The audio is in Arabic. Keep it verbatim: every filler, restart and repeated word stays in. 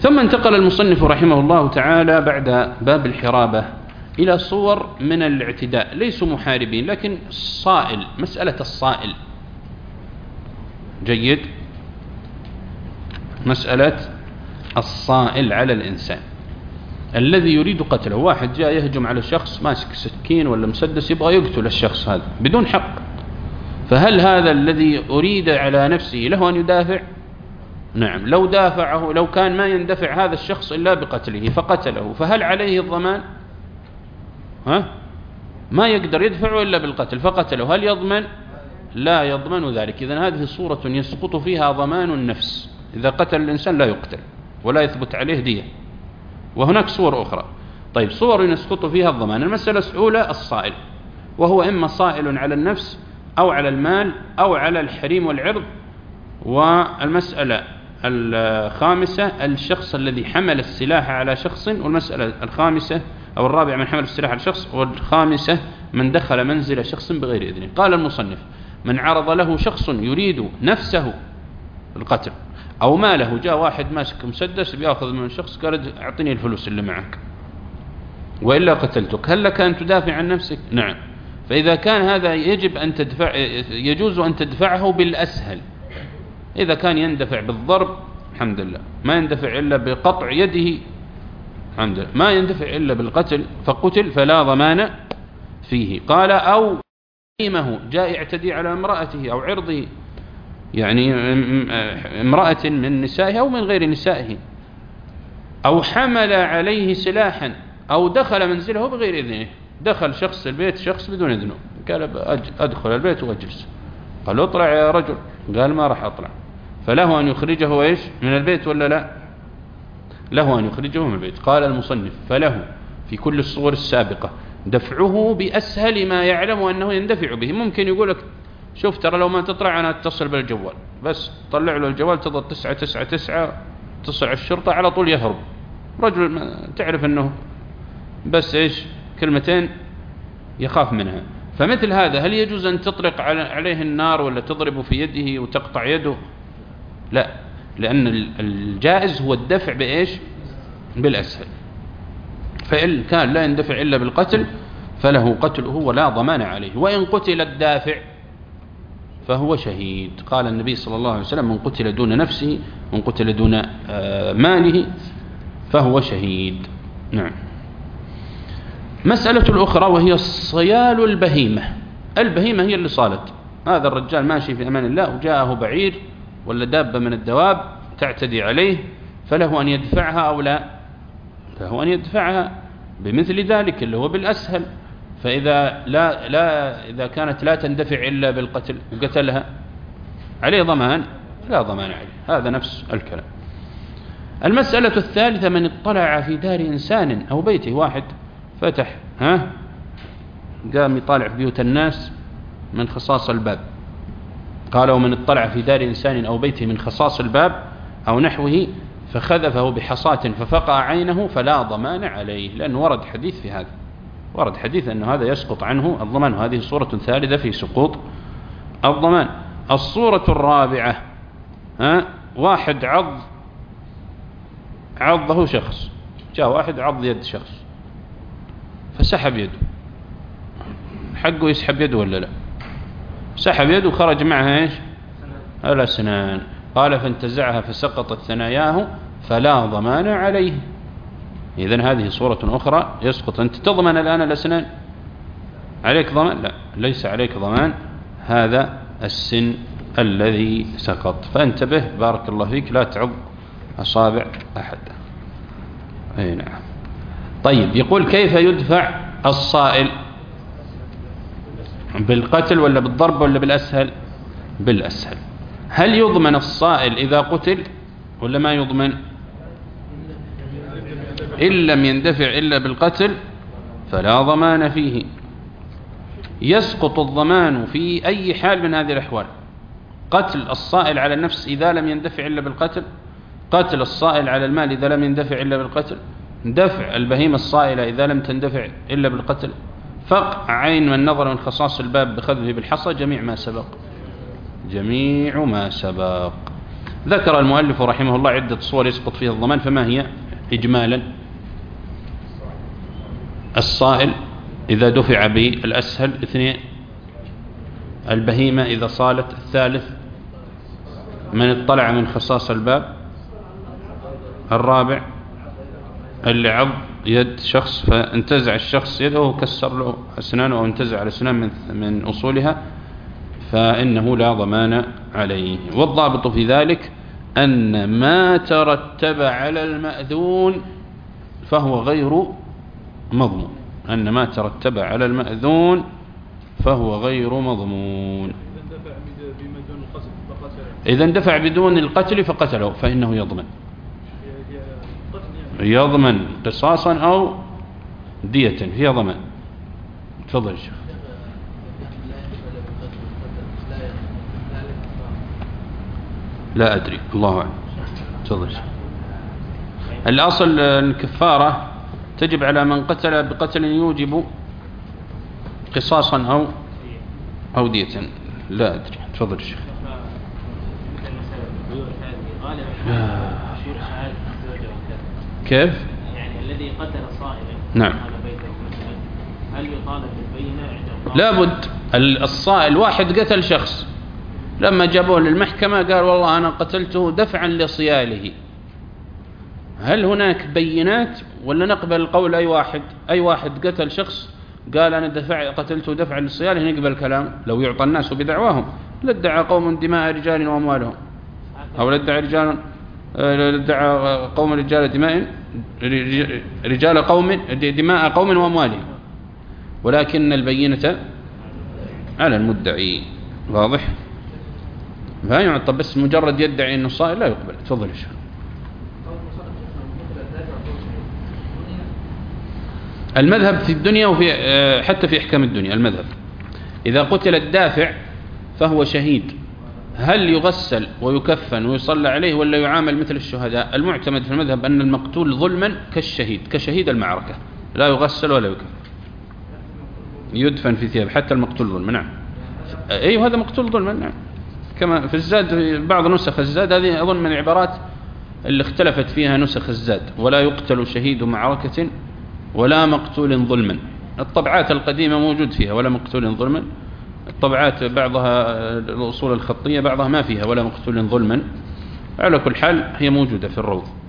ثم انتقل المصنف رحمه الله تعالى بعد باب الحرابة إلى صور من الاعتداء، ليسوا محاربين لكن صائل، مسألة الصائل. جيد، مسألة الصائل على الإنسان الذي يريد قتله. واحد جاء يهجم على شخص ماسك سكين ولا مسدس يبغى يقتل الشخص هذا بدون حق، فهل هذا الذي أريد على نفسه له أن يدافع؟ نعم، لو دافعه، لو كان ما يندفع هذا الشخص إلا بقتله فقتله، فهل عليه الضمان؟ ها؟ ما يقدر يدفعه إلا بالقتل فقتله، هل يضمن؟ لا يضمن ذلك. إذن هذه صورة يسقط فيها ضمان النفس، إذا قتل الإنسان لا يقتل ولا يثبت عليه دية. وهناك صور أخرى. طيب، صور يسقط فيها الضمان. المسألة الأولى الصائل، وهو إما صائل على النفس أو على المال أو على الحريم والعرض. والمسألة الخامسة الشخص الذي حمل السلاح على شخص، والمسألة الخامسة أو الرابعة من حمل السلاح على شخص، والخامسة من دخل منزل شخص بغير إذنه. قال المصنف: من عرض له شخص يريد نفسه القتل أو ماله، جاء واحد ماسك مسدس بيأخذ من الشخص، قال أعطني الفلوس اللي معك وإلا قتلتك، هل لك أن تدافع عن نفسك؟ نعم. فإذا كان هذا يجب أن تدفع، يجوز أن تدفعه بالأسهل. إذا كان يندفع بالضرب الحمد لله، ما يندفع إلا بقطع يده الحمد لله، ما يندفع إلا بالقتل فقتل فلا ضمان فيه. قال: أو حريمه، جاء يعتدي على امرأته أو عرضه، يعني امرأة من نسائه أو من غير نسائه، أو حمل عليه سلاحا، أو دخل منزله بغير إذنه. دخل شخص البيت، شخص بدون إذنه، قال أدخل البيت وأجلس، قال: اطلع يا رجل، قال: ما راح أطلع. فله أن يخرجه إيش من البيت ولا لا؟ له أن يخرجه من البيت. قال المصنف: فله في كل الصور السابقة دفعه بأسهل ما يعلم أنه يندفع به. ممكن يقول لك: شوف ترى لو ما تطلع أنا أتصل بالجوال، بس طلع له الجوال، تضغط تسعة تسعة تسعة، اتصل على الشرطة على طول يهرب. رجل تعرف أنه بس إيش كلمتين يخاف منها. فمثل هذا هل يجوز أن تطلق عليه النار ولا تضرب في يده وتقطع يده؟ لا، لأن الجائز هو الدفع بإيش؟ بالأسهل. فإن كان لا يندفع إلا بالقتل فله قتله ولا ضمان عليه. وإن قتل الدافع فهو شهيد. قال النبي صلى الله عليه وسلم: من قتل دون نفسه، من قتل دون ماله فهو شهيد. نعم. مسألة الأخرى وهي صيال البهيمة. البهيمة هي اللي صالت، هذا الرجال ماشي في أمان الله وجاءه بعير ولا دابة من الدواب تعتدي عليه، فله أن يدفعها أو لا؟ فله أن يدفعها بمثل ذلك اللي هو بالأسهل. فإذا لا لا إذا كانت لا تندفع إلا بالقتل وقتلها، عليه ضمان؟ لا ضمان عليه. هذا نفس الكلام. المسألة الثالثة: من اطلع في دار إنسان أو بيته. واحد فتح ها قام يطالع في بيوت الناس من خصاص الباب. قال: ومن اطلع في دار إنسان أو بيته من خصاص الباب أو نحوه فخذفه بحصاة ففقع عينه فلا ضمان عليه. لأنه ورد حديث في هذا، ورد حديث أن هذا يسقط عنه الضمان، وهذه صورة ثالثة في سقوط الضمان. الصورة الرابعة: ها واحد عض عضه شخص، جاء واحد عض يد شخص فسحب يده، حقه يسحب يده ولا لا؟ سحب يده وخرج معها ايش؟ الأسنان. قال: فانتزعها فسقطت ثناياه فلا ضمان عليه. إذن هذه صورة أخرى يسقط. أنت تضمن الآن الأسنان؟ عليك ضمان؟ لا، ليس عليك ضمان، هذا السن الذي سقط. فانتبه بارك الله فيك، لا تعض أصابع أحد. أي نعم. طيب، يقول: كيف يدفع الصائل؟ بالقتل ولا بالضرب ولا بالأسهل؟ بالأسهل. هل يضمن الصائل إذا قتل ولا ما يضمن؟ إن لم يندفع إلا بالقتل فلا ضمان فيه. يسقط الضمان في أي حال من هذه الأحوال: قتل الصائل على النفس إذا لم يندفع إلا بالقتل، قتل الصائل على المال إذا لم يندفع إلا بالقتل، دفع البهيمة الصائلة إذا لم تندفع إلا بالقتل، فقع عين من نظر من خصاص الباب بخذفه بالحصى، جميع ما سبق، جميع ما سبق. ذكر المؤلف رحمه الله عدة صور يسقط فيها الضمان، فما هي إجمالا؟ الصائل إذا دفع بالأسهل، اثنين البهيمة إذا صالت، الثالث من اطلع من خصاص الباب، الرابع اللي عض يد شخص فانتزع الشخص يده وكسر له أسنانه أو انتزع الأسنان من, من أصولها، فإنه لا ضمان عليه. والضابط في ذلك أن ما ترتب على المأذون فهو غير مضمون، أن ما ترتب على المأذون فهو غير مضمون. إذا اندفع بدون القتل فقتله فإنه يضمن، يضمن قصاصا أو دية، هي ضمان. تفضل الشيخ. لا أدري، الله أعلم. تفضل. الأصل الكفارة تجب على من قتل بقتل يوجب قصاصا أو أو دية، لا أدري. تفضل الشيخ. كيف؟ يعني الذي قتل صائلا نعم، هل يطالب بالبينة عند لابد. الصائل واحد قتل شخص، لما جابوه للمحكمة قال والله أنا قتلته دفعا لصياله، هل هناك بينات ولا نقبل القول أي واحد أي واحد قتل شخص قال أنا دفع قتلته دفعا لصياله نقبل كلام؟ لو يعطى الناس بدعواهم لادعى قوم دماء رجال وأموالهم، أو لادعى رجال لادعى قوم رجال دماء رجال قوم دماء قوم وأموالهم، ولكن البينة على المدعي. واضح؟ فهي يعطى، بس مجرد يدعي أنه صائل لا يقبل. تفضل يا شيخ. المذهب في الدنيا وفي حتى في إحكام الدنيا، المذهب إذا قتل الدافع فهو شهيد، هل يغسل ويكفن ويصلى عليه ولا يعامل مثل الشهداء؟ المعتمد في المذهب أن المقتول ظلما كالشهيد، كشهيد المعركة، لا يغسل ولا يكفن، يدفن في ثياب، حتى المقتول ظلما. نعم، أيوه هذا مقتول ظلما. نعم، كما في الزاد، في بعض نسخ الزاد، هذه أظن من العبارات اللي اختلفت فيها نسخ الزاد، ولا يقتل شهيد معركة ولا مقتول ظلما. الطبعات القديمة موجود فيها ولا مقتول ظلما، الطبعات بعضها الأصول الخطية بعضها ما فيها ولا مقتول ظلما. على كل حال هي موجودة في الروض.